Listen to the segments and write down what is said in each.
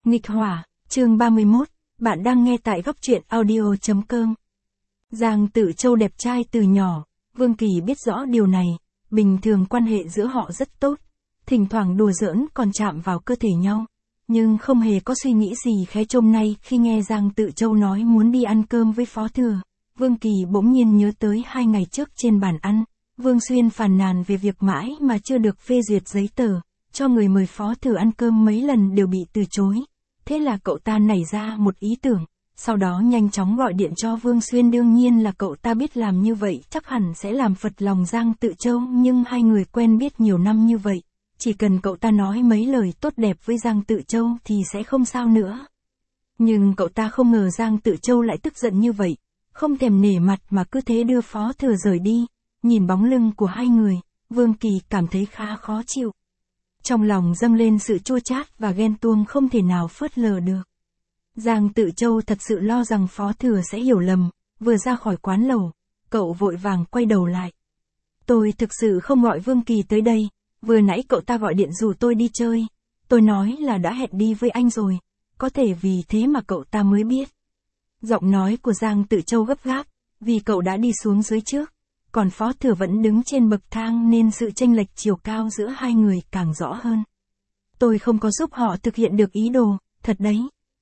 Nghịch hỏa, chương 31, bạn đang nghe tại góc truyện audio.com. Giang Tự Châu đẹp trai từ nhỏ, Vương Kỳ biết rõ điều này, bình thường quan hệ giữa họ rất tốt, thỉnh thoảng đùa giỡn còn chạm vào cơ thể nhau, nhưng không hề có suy nghĩ gì khé trông nay khi nghe Giang Tự Châu nói muốn đi ăn cơm với Phó Thừa. Vương Kỳ bỗng nhiên nhớ tới 2 ngày trước trên bàn ăn, Vương Xuyên phàn nàn về việc mãi mà chưa được phê duyệt giấy tờ, cho người mời Phó Thừa ăn cơm mấy lần đều bị từ chối. Thế là cậu ta nảy ra một ý tưởng, sau đó nhanh chóng gọi điện cho Vương Xuyên. Đương nhiên là cậu ta biết làm như vậy chắc hẳn sẽ làm phật lòng Giang Tự Châu, nhưng hai người quen biết nhiều năm như vậy, chỉ cần cậu ta nói mấy lời tốt đẹp với Giang Tự Châu thì sẽ không sao nữa. Nhưng cậu ta không ngờ Giang Tự Châu lại tức giận như vậy, không thèm nể mặt mà cứ thế đưa Phó Thừa rời đi. Nhìn bóng lưng của hai người, Vương Kỳ cảm thấy khá khó chịu. Trong lòng dâng lên sự chua chát và ghen tuông không thể nào phớt lờ được. Giang Tự Châu thật sự lo rằng Phó Thừa sẽ hiểu lầm, vừa ra khỏi quán lẩu, cậu vội vàng quay đầu lại. Tôi thực sự không gọi Vương Kỳ tới đây, vừa nãy cậu ta gọi điện rủ tôi đi chơi, tôi nói là đã hẹn đi với anh rồi, có thể vì thế mà cậu ta mới biết. Giọng nói của Giang Tự Châu gấp gáp, vì cậu đã đi xuống dưới trước, còn Phó Thừa vẫn đứng trên bậc thang nên sự chênh lệch chiều cao giữa hai người càng rõ hơn. Tôi không có giúp họ thực hiện được ý đồ, thật đấy.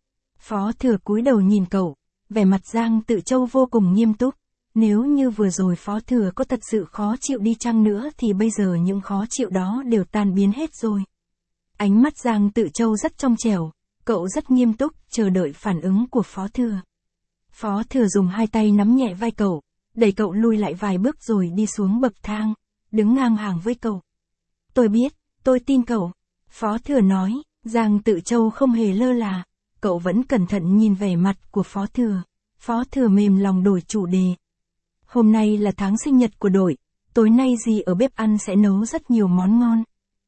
Phó Thừa cúi đầu nhìn cậu, vẻ mặt Giang Tự Châu vô cùng nghiêm túc. Nếu như vừa rồi Phó Thừa có thật sự khó chịu đi chăng nữa thì bây giờ những khó chịu đó đều tan biến hết rồi. Ánh mắt Giang Tự Châu rất trong trẻo, cậu rất nghiêm túc chờ đợi phản ứng của Phó Thừa. Phó Thừa dùng hai tay nắm nhẹ vai cậu, đẩy cậu lui lại vài bước rồi đi xuống bậc thang, đứng ngang hàng với cậu. Tôi biết, tôi tin cậu. Phó Thừa nói. Giang Tự Châu không hề lơ là, cậu vẫn cẩn thận nhìn vẻ mặt của Phó Thừa. Phó Thừa mềm lòng đổi chủ đề. Hôm nay là tháng sinh nhật của đội, tối nay dì ở bếp ăn sẽ nấu rất nhiều món ngon.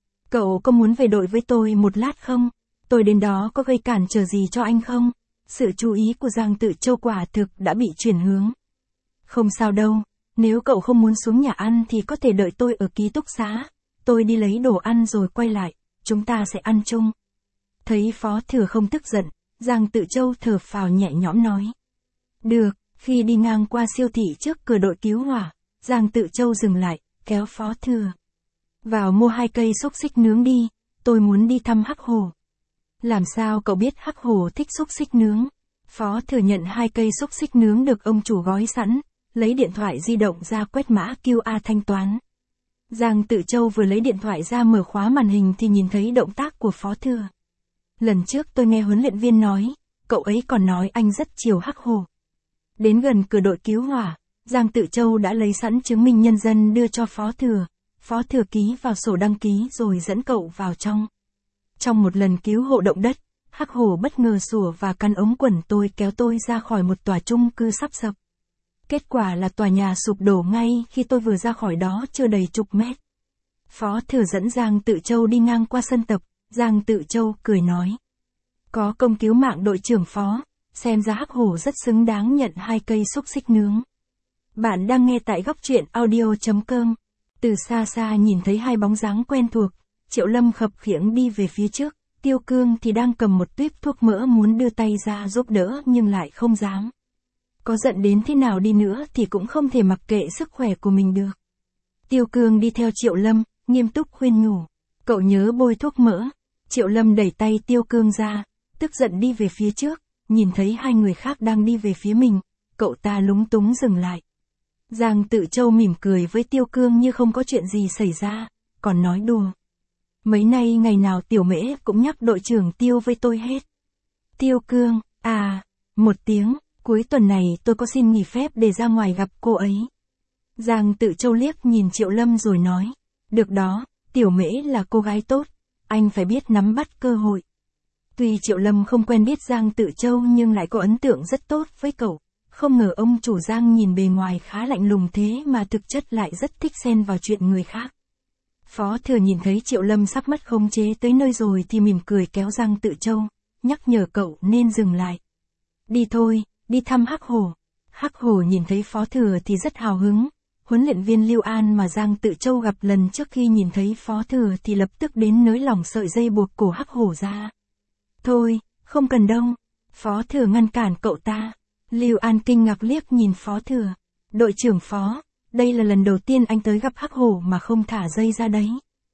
Cậu có muốn về đội với tôi một lát không? Tôi đến đó có gây cản trở gì cho anh không? Sự chú ý của Giang Tự Châu quả thực đã bị chuyển hướng. Không sao đâu, nếu cậu không muốn xuống nhà ăn thì có thể đợi tôi ở ký túc xá. Tôi đi lấy đồ ăn rồi quay lại, chúng ta sẽ ăn chung. Thấy Phó Thừa không tức giận, Giang Tự Châu thở phào nhẹ nhõm nói. Được, khi đi ngang qua siêu thị trước cửa đội cứu hỏa, Giang Tự Châu dừng lại, kéo Phó Thừa. Vào mua 2 cây xúc xích nướng đi, tôi muốn đi thăm Hắc Hổ. Làm sao cậu biết Hắc Hổ thích xúc xích nướng? Phó Thừa nhận 2 cây xúc xích nướng được ông chủ gói sẵn, lấy điện thoại di động ra quét mã QR thanh toán. Giang Tự Châu vừa lấy điện thoại ra mở khóa màn hình thì nhìn thấy động tác của Phó Thừa. Lần trước tôi nghe huấn luyện viên nói, cậu ấy còn nói anh rất chiều Hắc Hổ. Đến gần cửa đội cứu hỏa, Giang Tự Châu đã lấy sẵn chứng minh nhân dân đưa cho Phó Thừa. Phó Thừa ký vào sổ đăng ký rồi dẫn cậu vào trong. Trong một lần cứu hộ động đất, Hắc Hổ bất ngờ sủa và cắn ống quần tôi, kéo tôi ra khỏi một tòa chung cư sắp sập. Kết quả là tòa nhà sụp đổ ngay khi tôi vừa ra khỏi đó chưa đầy chục mét. Phó Thừa dẫn Giang Tự Châu đi ngang qua sân tập, Giang Tự Châu cười nói. Có công cứu mạng đội trưởng Phó, xem ra Hắc Hổ rất xứng đáng nhận 2 cây xúc xích nướng. Bạn đang nghe tại góc truyện audio.com. Từ xa xa nhìn thấy 2 bóng dáng quen thuộc, Triệu Lâm khập khiễng đi về phía trước, Tiêu Cương thì đang cầm một tuýp thuốc mỡ muốn đưa tay ra giúp đỡ nhưng lại không dám. Có giận đến thế nào đi nữa thì cũng không thể mặc kệ sức khỏe của mình được. Tiêu Cương đi theo Triệu Lâm, nghiêm túc khuyên nhủ. Cậu nhớ bôi thuốc mỡ. Triệu Lâm đẩy tay Tiêu Cương ra, tức giận đi về phía trước, nhìn thấy 2 người khác đang đi về phía mình, cậu ta lúng túng dừng lại. Giang Tự Châu mỉm cười với Tiêu Cương như không có chuyện gì xảy ra, còn nói đùa. Mấy nay ngày nào Tiểu Mễ cũng nhắc đội trưởng Tiêu với tôi hết. Tiêu Cương, một tiếng. Cuối tuần này tôi có xin nghỉ phép để ra ngoài gặp cô ấy. Giang Tự Châu liếc nhìn Triệu Lâm rồi nói. Được đó, Tiểu Mễ là cô gái tốt, anh phải biết nắm bắt cơ hội. Tuy Triệu Lâm không quen biết Giang Tự Châu nhưng lại có ấn tượng rất tốt với cậu. Không ngờ ông chủ Giang nhìn bề ngoài khá lạnh lùng thế mà thực chất lại rất thích xen vào chuyện người khác. Phó Thừa nhìn thấy Triệu Lâm sắp mất khống chế tới nơi rồi thì mỉm cười kéo Giang Tự Châu, nhắc nhở cậu nên dừng lại. Đi thôi. Đi thăm Hắc Hổ. Hắc Hổ nhìn thấy Phó Thừa thì rất hào hứng. Huấn luyện viên Lưu An mà Giang Tự Châu gặp lần trước khi nhìn thấy Phó Thừa thì lập tức đến nới lỏng sợi dây buộc cổ Hắc Hổ ra. Thôi, Không cần đâu. Phó thừa ngăn cản cậu ta. Lưu An kinh ngạc liếc nhìn Phó thừa. Đội trưởng Phó, đây là lần đầu tiên anh tới gặp hắc hổ mà không thả dây ra đấy.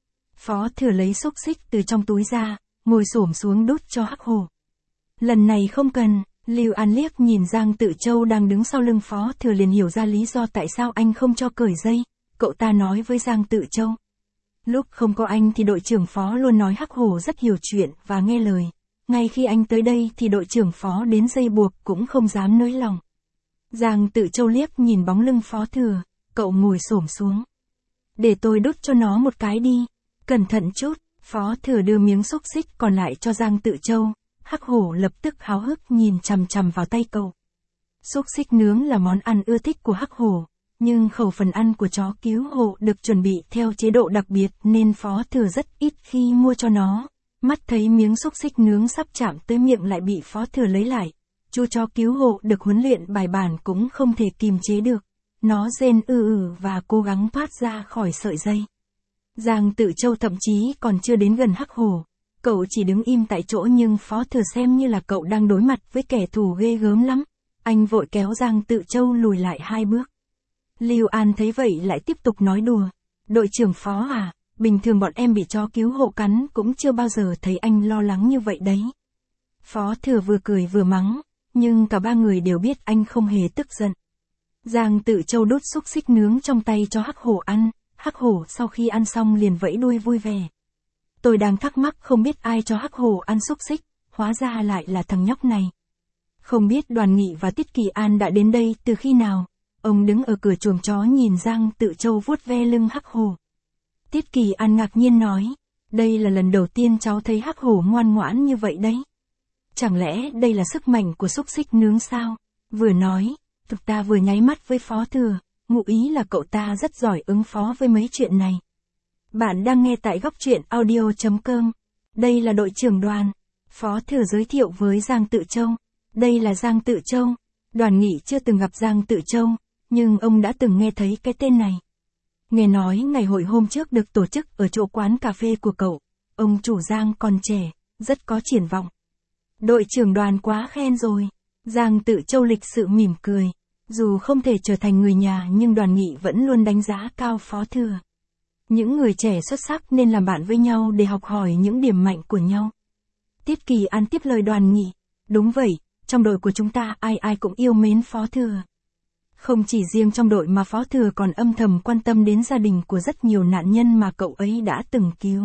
Phó thừa lấy xúc xích từ trong túi ra, ngồi xổm xuống đút cho hắc hổ. Lần này không cần. Lưu An liếc nhìn Giang Tự Châu đang đứng sau lưng Phó thừa liền hiểu ra lý do tại sao anh không cho cởi dây. Cậu ta nói với Giang Tự Châu. Lúc không có anh thì đội trưởng Phó luôn nói hắc hổ rất hiểu chuyện và nghe lời. Ngay khi anh tới đây thì đội trưởng Phó đến dây buộc cũng không dám nới lòng. Giang Tự Châu liếc nhìn bóng lưng Phó thừa, cậu ngồi xổm xuống. Để tôi đút cho nó một cái đi. Cẩn thận chút. Phó thừa đưa miếng xúc xích còn lại cho Giang Tự Châu. Hắc hổ lập tức háo hức nhìn chằm chằm vào tay cậu. Xúc xích nướng là món ăn ưa thích của hắc hổ, nhưng khẩu phần ăn của chó cứu hộ được chuẩn bị theo chế độ đặc biệt nên Phó thừa rất ít khi mua cho nó. Mắt thấy miếng xúc xích nướng sắp chạm tới miệng lại bị Phó thừa lấy lại. Chú chó cứu hộ được huấn luyện bài bản cũng không thể kìm chế được. Nó rên và cố gắng thoát ra khỏi sợi dây. Giang Tự Châu thậm chí còn chưa đến gần hắc hổ. Cậu chỉ đứng im tại chỗ nhưng Phó thừa xem như là cậu đang đối mặt với kẻ thù ghê gớm lắm. Anh vội kéo Giang Tự Châu lùi lại 2 bước. Lưu An thấy vậy lại tiếp tục nói đùa. Đội trưởng Phó à, bình thường bọn em bị chó cứu hộ cắn cũng chưa bao giờ thấy anh lo lắng như vậy đấy. Phó thừa vừa cười vừa mắng, nhưng cả 3 người đều biết anh không hề tức giận. Giang Tự Châu đút xúc xích nướng trong tay cho hắc hổ ăn. Hắc hổ sau khi ăn xong liền vẫy đuôi vui vẻ. Tôi đang thắc mắc không biết ai cho hắc hổ ăn xúc xích, hóa ra lại là thằng nhóc này. Không biết Đoàn Nghị và Tiết Kỳ An đã đến đây từ khi nào. Ông đứng ở cửa chuồng chó nhìn Giang Tự Châu vuốt ve lưng hắc hổ. Tiết Kỳ An ngạc nhiên nói, đây là lần đầu tiên cháu thấy hắc hổ ngoan ngoãn như vậy đấy. Chẳng lẽ đây là sức mạnh của xúc xích nướng sao? Vừa nói, thực ta vừa nháy mắt với Phó thừa, ngụ ý là cậu ta rất giỏi ứng phó với mấy chuyện này. Bạn đang nghe tại góc truyện audio.com. Đây là đội trưởng Đoàn. Phó thừa giới thiệu với Giang Tự Châu. Đây là Giang Tự Châu. Đoàn Nghị chưa từng gặp Giang Tự Châu, nhưng ông đã từng nghe thấy cái tên này. Nghe nói ngày hội hôm trước được tổ chức ở chỗ quán cà phê của cậu. Ông chủ Giang còn trẻ, rất có triển vọng. Đội trưởng Đoàn quá khen rồi. Giang Tự Châu lịch sự mỉm cười. Dù không thể trở thành người nhà nhưng Đoàn Nghị vẫn luôn đánh giá cao Phó thừa. Những người trẻ xuất sắc nên làm bạn với nhau để học hỏi những điểm mạnh của nhau. Tiết Kỳ An tiếp lời Đoàn Nghị. Đúng vậy, trong đội của chúng ta ai ai cũng yêu mến Phó thừa. Không chỉ riêng trong đội mà Phó thừa còn âm thầm quan tâm đến gia đình của rất nhiều nạn nhân mà cậu ấy đã từng cứu.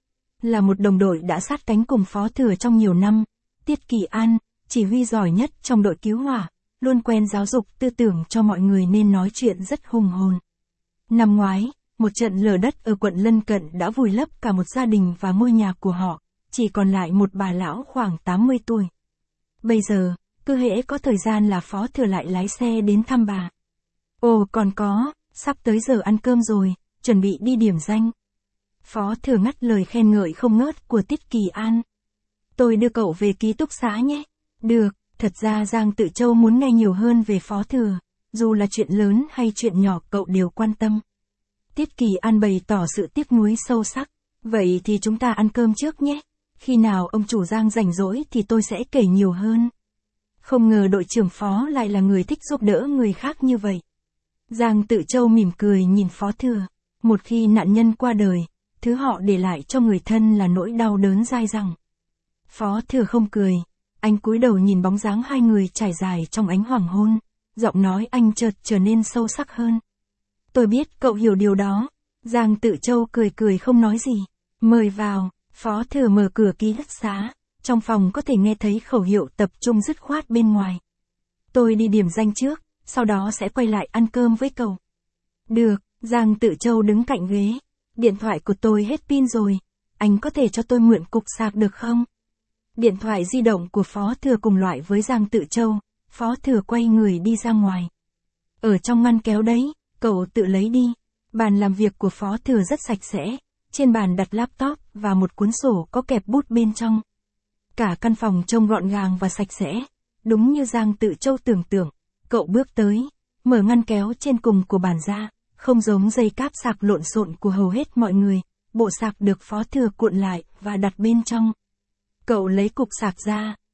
Là một đồng đội đã sát cánh cùng Phó thừa trong nhiều năm, Tiết Kỳ An, chỉ huy giỏi nhất trong đội cứu hỏa, luôn quen giáo dục tư tưởng cho mọi người nên nói chuyện rất hùng hồn. Năm ngoái, một trận lở đất ở quận lân cận đã vùi lấp cả một gia đình và ngôi nhà của họ, chỉ còn lại một bà lão khoảng 80 tuổi. Bây giờ, cứ hễ có thời gian là Phó thừa lại lái xe đến thăm bà. Ồ còn có, sắp tới giờ ăn cơm rồi, chuẩn bị đi điểm danh. Phó thừa ngắt lời khen ngợi không ngớt của Tiết Kỳ An. Tôi đưa cậu về ký túc xá nhé. Được, thật ra Giang Tự Châu muốn nghe nhiều hơn về Phó thừa, dù là chuyện lớn hay chuyện nhỏ cậu đều quan tâm. Tiết Kỳ An bày tỏ sự tiếc nuối sâu sắc. Vậy thì chúng ta ăn cơm trước nhé. Khi nào ông chủ Giang rảnh rỗi thì tôi sẽ kể nhiều hơn. Không ngờ đội trưởng Phó lại là người thích giúp đỡ người khác như vậy. Giang Tự Châu mỉm cười nhìn Phó thừa. Một khi nạn nhân qua đời, thứ họ để lại cho người thân là nỗi đau đớn dai dẳng. Phó thừa không cười. Anh cúi đầu nhìn bóng dáng hai người trải dài trong ánh hoàng hôn. Giọng nói anh chợt trở nên sâu sắc hơn. Tôi biết cậu hiểu điều đó. Giang Tự Châu cười cười không nói gì. Mời vào. Phó thừa mở cửa ký túc xá. Trong phòng có thể nghe thấy khẩu hiệu tập trung dứt khoát bên ngoài. Tôi đi điểm danh trước, sau đó sẽ quay lại ăn cơm với cậu. Được, Giang Tự Châu đứng cạnh ghế. Điện thoại của tôi hết pin rồi. Anh có thể cho tôi mượn cục sạc được không? Điện thoại di động của Phó thừa cùng loại với Giang Tự Châu. Phó thừa quay người đi ra ngoài. Ở trong ngăn kéo đấy, cậu tự lấy đi. Bàn làm việc của Phó thừa rất sạch sẽ. Trên bàn đặt laptop và một cuốn sổ có kẹp bút bên trong. Cả căn phòng trông gọn gàng và sạch sẽ. Đúng như Giang Tự Châu tưởng tượng. Cậu bước tới, mở ngăn kéo trên cùng của bàn ra. Không giống dây cáp sạc lộn xộn của hầu hết mọi người. Bộ sạc được Phó thừa cuộn lại và đặt bên trong. Cậu lấy cục sạc ra,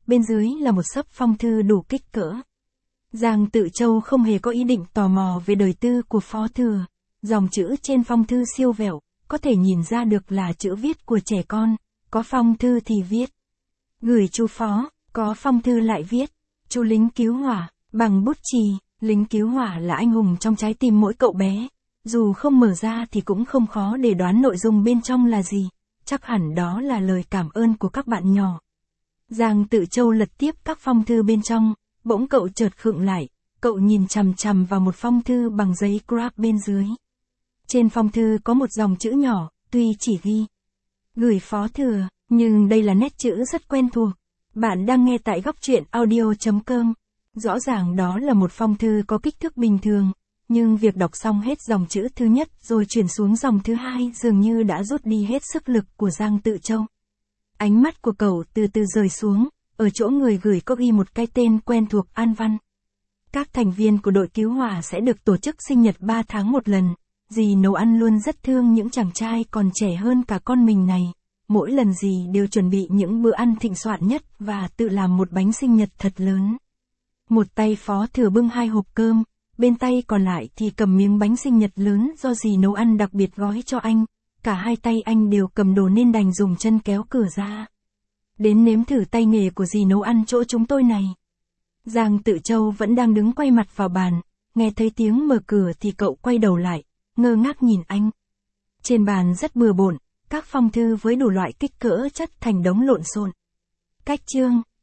bên dưới là một xấp phong thư đủ kích cỡ. Giang Tự Châu không hề có ý định tò mò về đời tư của Phó Thừa. Dòng chữ trên phong thư siêu vẹo, có thể nhìn ra được là chữ viết của trẻ con, có phong thư thì viết. Gửi chú Phó, có phong thư lại viết. Chú lính cứu hỏa, bằng bút chì, lính cứu hỏa là anh hùng trong trái tim mỗi cậu bé. Dù không mở ra thì cũng không khó để đoán nội dung bên trong là gì. Chắc hẳn đó là lời cảm ơn của các bạn nhỏ. Giang Tự Châu lật tiếp các phong thư bên trong, bỗng cậu chợt khựng lại, cậu nhìn chằm chằm vào một phong thư bằng giấy grab bên dưới. Trên phong thư có một dòng chữ nhỏ, tuy chỉ ghi gửi Phó Thừa, nhưng đây là nét chữ rất quen thuộc. Bạn đang nghe tại góc truyện audio.com. Rõ ràng đó là một phong thư có kích thước bình thường, nhưng việc đọc xong hết dòng chữ thứ nhất rồi chuyển xuống dòng thứ hai dường như đã rút đi hết sức lực của Giang Tự Châu. Ánh mắt của cậu từ từ rời xuống, ở chỗ người gửi có ghi một cái tên quen thuộc An Văn. Các thành viên của đội cứu hỏa sẽ được tổ chức sinh nhật 3 tháng một lần. Dì nấu ăn luôn rất thương những chàng trai còn trẻ hơn cả con mình này. Mỗi lần dì đều chuẩn bị những bữa ăn thịnh soạn nhất và tự làm một bánh sinh nhật thật lớn. Một tay Phó Thừa bưng 2 hộp cơm, bên tay còn lại thì cầm miếng bánh sinh nhật lớn do dì nấu ăn đặc biệt gói cho anh. Cả hai tay anh đều cầm đồ nên đành dùng chân kéo cửa ra. Đến nếm thử tay nghề của dì nấu ăn chỗ chúng tôi này. Giang Tự Châu vẫn đang đứng quay mặt vào bàn, nghe thấy tiếng mở cửa thì cậu quay đầu lại, ngơ ngác nhìn anh. Trên bàn rất bừa bộn, các phong thư với đủ loại kích cỡ chất thành đống lộn xộn. Cách chương